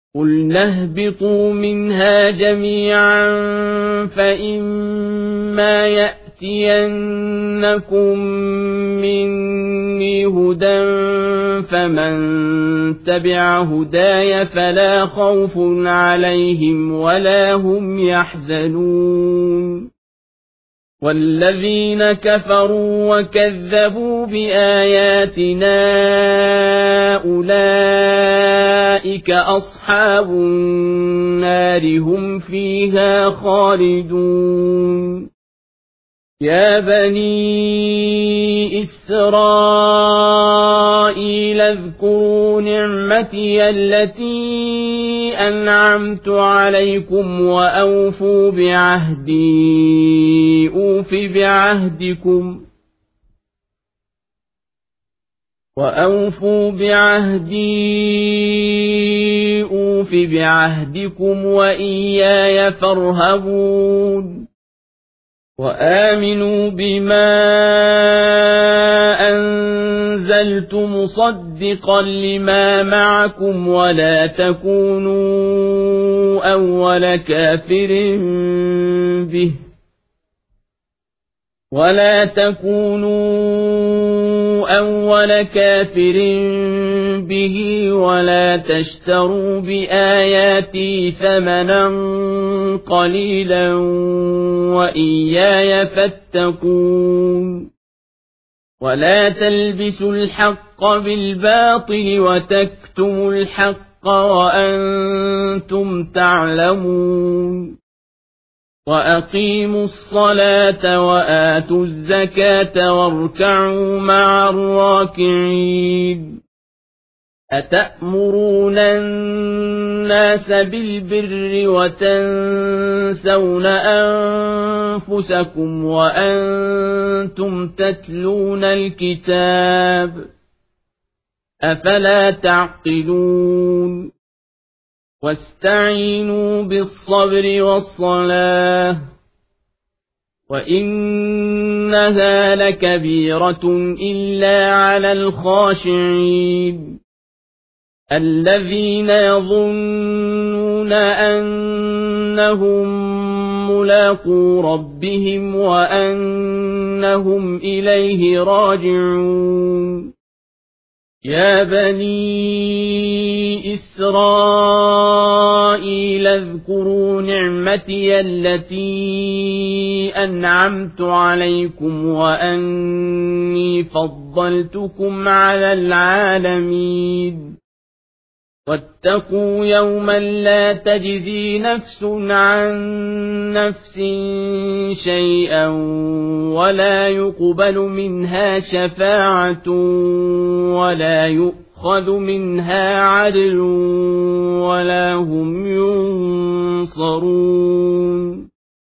قُلْنَا اهْبِطُوا مِنْهَا جَمِيعًا فَإِمَّا يَأْتِيَنَّكُم مِّنِّي هُدًى فَمَن تَبِعَ هُدَايَ فَلَا خَوْفٌ عَلَيْهِمْ وَلَا هُمْ يَحْزَنُونَ وَالَّذِينَ كَفَرُوا وَكَذَّبُوا بِآيَاتِنَا أُولَئِكَ أَصْحَابُ النَّارِ هُمْ فِيهَا خَالِدُونَ يَا بَنِي إِسْرَائِيلَ اذْكُرُوا نِعْمَتِيَ الَّتِي أَنْعَمْتُ عَلَيْكُمْ وَأَوْفُوا بِعَهْدِي أُوفِ بِعَهْدِكُمْ وَإِيَّايَ فَارْهَبُونِ وَآمِنُوا بِمَا أَنزَلْتُ مُصَدِّقًا لِمَا مَعَكُمْ وَلَا تَكُونُوا أَوَّلَ كَافِرٍ بِهِ وَلَا تَشْتَرُوا بِآيَاتِي ثَمَنًا قَلِيلًا وَإِيَّايَ فَاتَّقُونِ وَلَا تَلْبِسُوا الْحَقَّ بِالْبَاطِلِ وَتَكْتُمُوا الْحَقَّ وَأَنتُمْ تَعْلَمُونَ وَأَقِيمُوا الصَّلَاةَ وَآتُوا الزَّكَاةَ وَارْكَعُوا مَعَ الرَّاكِعِينَ أَتَأْمُرُونَ النَّاسَ بِالْبِرِّ وَتَنسَوْنَ أَنفُسَكُمْ وَأَنتُمْ تَتْلُونَ الْكِتَابَ أَفَلَا تَعْقِلُونَ وَاسْتَعِينُوا بِالصَّبْرِ وَالصَّلَاةِ وَإِنَّهَا لَكَبِيرَةٌ إِلَّا عَلَى الْخَاشِعِينَ الَّذِينَ يَظُنُّونَ أَنَّهُم مُّلَاقُو رَبِّهِمْ وَأَنَّهُمْ إِلَيْهِ رَاجِعُونَ يَا بَنِي إِسْرَائِيلَ اذْكُرُوا نِعْمَتِيَ الَّتِي أَنْعَمْتُ عَلَيْكُمْ وَأَنِّي فَضَّلْتُكُمْ عَلَى الْعَالَمِينَ وَاتَّقُوا يَوْمًا لَّا تَجْزِي نَفْسٌ عَن نَّفْسٍ شَيْئًا وَلَا يُقْبَلُ مِنْهَا شَفَاعَةٌ وَلَا يُؤْخَذُ مِنْهَا عَدْلٌ وَلَا هُمْ يُنصَرُونَ